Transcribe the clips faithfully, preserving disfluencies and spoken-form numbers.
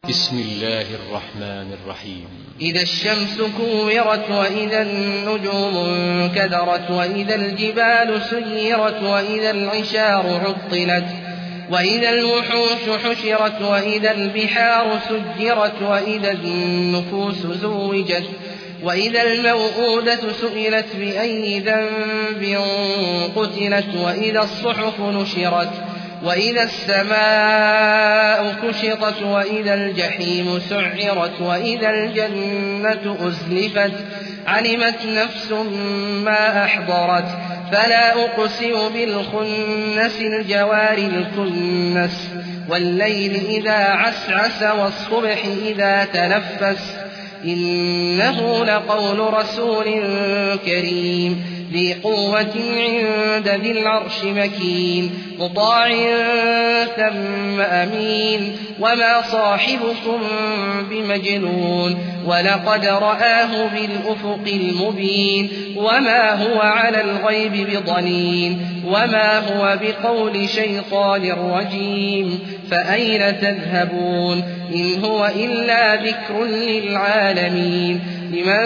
بسم الله الرحمن الرحيم. إذا الشمس كورت وإذا النجوم انكدرت وإذا الجبال سيرت وإذا العشار عطلت وإذا الوحوش حشرت وإذا البحار سجرت وإذا النفوس زوجت وإذا الموءودة سئلت بأي ذنب قتلت وإذا الصحف نشرت وإذا السماء كشطت وإذا الجحيم سعرت وإذا الجنة أزلفت علمت نفس ما أحضرت فلا أقسم بالخنس الجوار الكنس والليل إذا عسعس والصبح إذا تنفس إنه لقول رسول كريم ذي قوة عند ذي العرش مكين مطاع ثم أمين وما صاحبكم بمجنون ولقد رآه بالأفق المبين وما هو على الغيب بضنين وما هو بقول شيطان رجيم فأين تذهبون إن هو إلا ذكر للعالمين لمن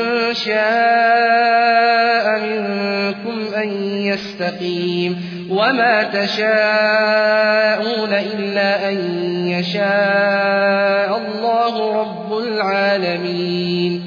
شاء منكم أن يستقيم وما تشاءون إلا أن يشاء الله رب العالمين.